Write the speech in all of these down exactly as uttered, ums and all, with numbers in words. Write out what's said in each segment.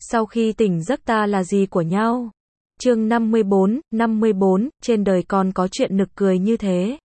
Sau khi tỉnh giấc ta là gì của nhau? Chương năm mươi bốn, năm mươi bốn, trên đời còn có chuyện nực cười như thế.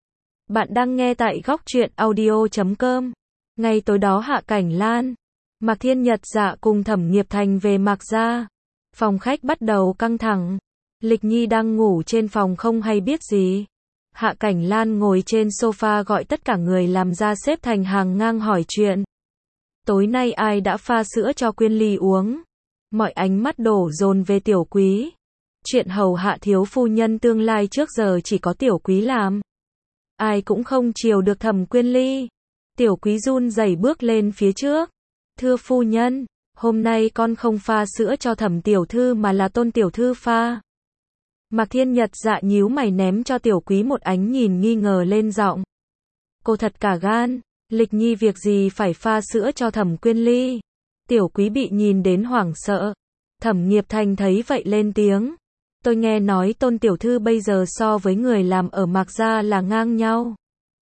Bạn đang nghe tại góc truyện audio chấm com. Ngay tối đó Hạ Cảnh Lan, Mạc Thiên Nhật Dạ cùng Thẩm Nghiệp Thành về Mạc gia. Phòng khách bắt đầu căng thẳng. Lịch Nhi đang ngủ trên phòng không hay biết gì. Hạ Cảnh Lan ngồi trên sofa gọi tất cả người làm ra xếp thành hàng ngang hỏi chuyện. Tối nay ai đã pha sữa cho Quyên Ly uống? Mọi ánh mắt đổ dồn về Tiểu Quý. Chuyện hầu hạ thiếu phu nhân tương lai trước giờ chỉ có Tiểu Quý làm. Ai cũng không chiều được Thẩm Quyên Ly. Tiểu Quý run rẩy bước lên phía trước. Thưa phu nhân, hôm nay con không pha sữa cho Thẩm tiểu thư mà là Tôn tiểu thư pha. Mạc Thiên Nhật Dạ nhíu mày ném cho Tiểu Quý một ánh nhìn nghi ngờ lên giọng. Cô thật cả gan, Lịch Nhi việc gì phải pha sữa cho Thẩm Quyên Ly? Tiểu Quý bị nhìn đến hoảng sợ. Thẩm Nghiệp Thành thấy vậy lên tiếng. Tôi nghe nói Tôn tiểu thư bây giờ so với người làm ở Mạc gia là ngang nhau.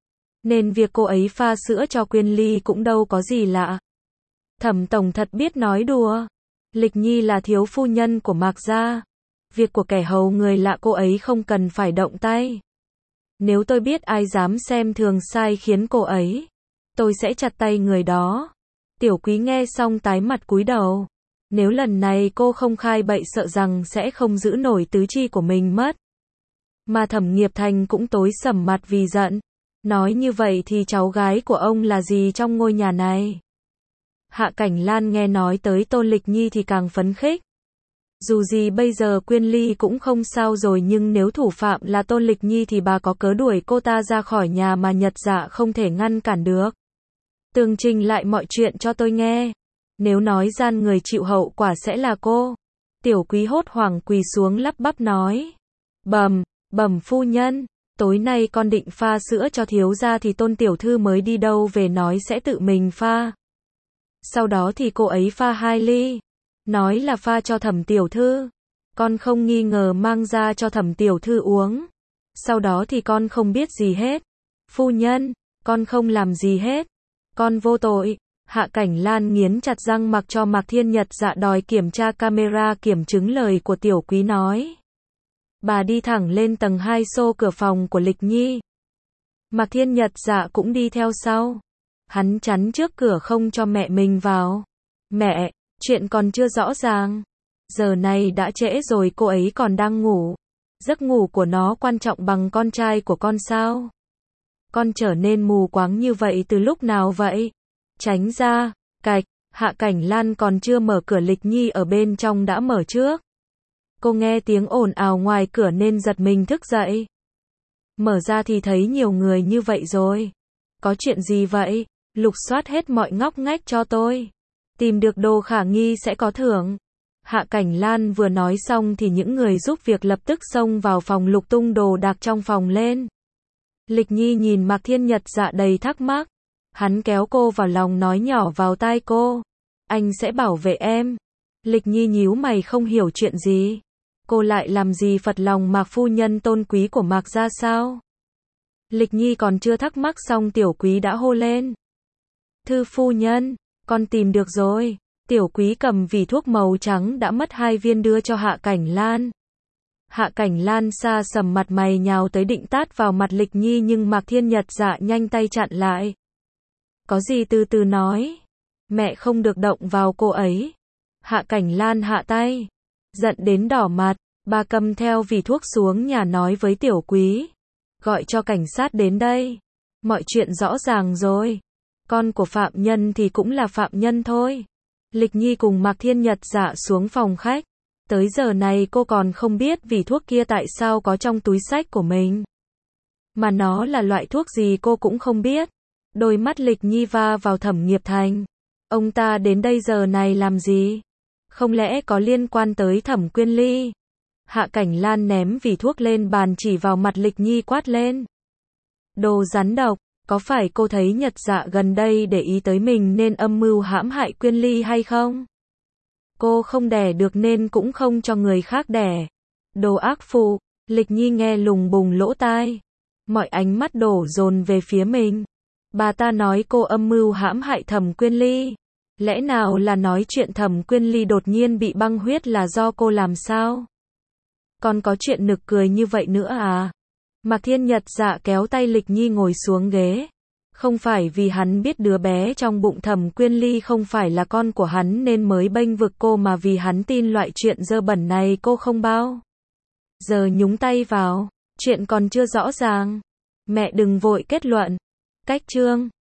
Nên việc cô ấy pha sữa cho Quyên Ly cũng đâu có gì lạ. Thẩm tổng thật biết nói đùa. Lịch Nhi là thiếu phu nhân của Mạc gia. Việc của kẻ hầu người lạ cô ấy không cần phải động tay. Nếu tôi biết ai dám xem thường sai khiến cô ấy, tôi sẽ chặt tay người đó. Tiểu Quý nghe xong tái mặt cúi đầu. Nếu lần này cô không khai bậy sợ rằng sẽ không giữ nổi tứ chi của mình mất. Mà Thẩm Nghiệp Thành cũng tối sầm mặt vì giận. Nói như vậy thì cháu gái của ông là gì trong ngôi nhà này? Hạ Cảnh Lan nghe nói tới Tôn Lịch Nhi thì càng phấn khích. Dù gì bây giờ Quyên Ly cũng không sao rồi, nhưng nếu thủ phạm là Tôn Lịch Nhi thì bà có cớ đuổi cô ta ra khỏi nhà mà Nhật Dạ không thể ngăn cản được. Tường trình lại mọi chuyện cho tôi nghe. Nếu nói gian người chịu hậu quả sẽ là cô. Tiểu Quý hốt hoảng quỳ xuống lắp bắp nói. Bẩm, bẩm phu nhân, tối nay con định pha sữa cho thiếu gia thì Tôn tiểu thư mới đi đâu về nói sẽ tự mình pha. Sau đó thì cô ấy pha hai ly. Nói là pha cho Thẩm tiểu thư. Con không nghi ngờ mang ra cho Thẩm tiểu thư uống. Sau đó thì con không biết gì hết. Phu nhân, con không làm gì hết. Con vô tội. Hạ Cảnh Lan nghiến chặt răng mặc cho Mạc Thiên Nhật Dạ đòi kiểm tra camera kiểm chứng lời của Tiểu Quý nói. Bà đi thẳng lên tầng hai xô cửa phòng của Lịch Nhi. Mạc Thiên Nhật Dạ cũng đi theo sau. Hắn chắn trước cửa không cho mẹ mình vào. Mẹ, chuyện còn chưa rõ ràng. Giờ này đã trễ rồi, cô ấy còn đang ngủ. Giấc ngủ của nó quan trọng bằng con trai của con sao? Con trở nên mù quáng như vậy từ lúc nào vậy? Tránh ra, cạch, Hạ Cảnh Lan còn chưa mở cửa, Lịch Nhi ở bên trong đã mở trước. Cô nghe tiếng ồn ào ngoài cửa nên giật mình thức dậy. Mở ra thì thấy nhiều người như vậy rồi. Có chuyện gì vậy? Lục soát hết mọi ngóc ngách cho tôi. Tìm được đồ khả nghi sẽ có thưởng. Hạ Cảnh Lan vừa nói xong thì những người giúp việc lập tức xông vào phòng lục tung đồ đạc trong phòng lên. Lịch Nhi nhìn Mạc Thiên Nhật Dạ đầy thắc mắc. Hắn kéo cô vào lòng nói nhỏ vào tai cô. Anh sẽ bảo vệ em. Lịch Nhi nhíu mày không hiểu chuyện gì. Cô lại làm gì phật lòng Mạc phu nhân tôn quý của Mạc gia sao? Lịch Nhi còn chưa thắc mắc xong Tiểu Quý đã hô lên. Thư phu nhân, con tìm được rồi. Tiểu Quý cầm vỉ thuốc màu trắng đã mất hai viên đưa cho Hạ Cảnh Lan. Hạ Cảnh Lan xa sầm mặt mày nhào tới định tát vào mặt Lịch Nhi nhưng Mạc Thiên Nhật Dạ nhanh tay chặn lại. Có gì từ từ nói. Mẹ không được động vào cô ấy. Hạ Cảnh Lan hạ tay. Giận đến đỏ mặt, bà cầm theo vỉ thuốc xuống nhà nói với Tiểu Quý. Gọi cho cảnh sát đến đây. Mọi chuyện rõ ràng rồi. Con của phạm nhân thì cũng là phạm nhân thôi. Lịch Nhi cùng Mạc Thiên Nhật Dạ xuống phòng khách. Tới giờ này cô còn không biết vỉ thuốc kia tại sao có trong túi xách của mình. Mà nó là loại thuốc gì cô cũng không biết. Đôi mắt Lịch Nhi va vào Thẩm Nghiệp Thành. Ông ta đến đây giờ này làm gì? Không lẽ có liên quan tới Thẩm Quyên Ly? Hạ Cảnh Lan ném vỉ thuốc lên bàn chỉ vào mặt Lịch Nhi quát lên. Đồ rắn độc, có phải cô thấy Nhật Dạ gần đây để ý tới mình nên âm mưu hãm hại Quyên Ly hay không? Cô không đẻ được nên cũng không cho người khác đẻ. Đồ ác phụ, Lịch Nhi nghe lùng bùng lỗ tai. Mọi ánh mắt đổ dồn về phía mình. Bà ta nói cô âm mưu hãm hại Thẩm Quyên Ly. Lẽ nào là nói chuyện Thẩm Quyên Ly đột nhiên bị băng huyết là do cô làm sao? Còn có chuyện nực cười như vậy nữa à? Mạc Thiên Nhật Dạ kéo tay Lịch Nhi ngồi xuống ghế. Không phải vì hắn biết đứa bé trong bụng Thẩm Quyên Ly không phải là con của hắn nên mới bênh vực cô, mà vì hắn tin loại chuyện dơ bẩn này cô không bao giờ nhúng tay vào. Chuyện còn chưa rõ ràng. Mẹ đừng vội kết luận. Cách chương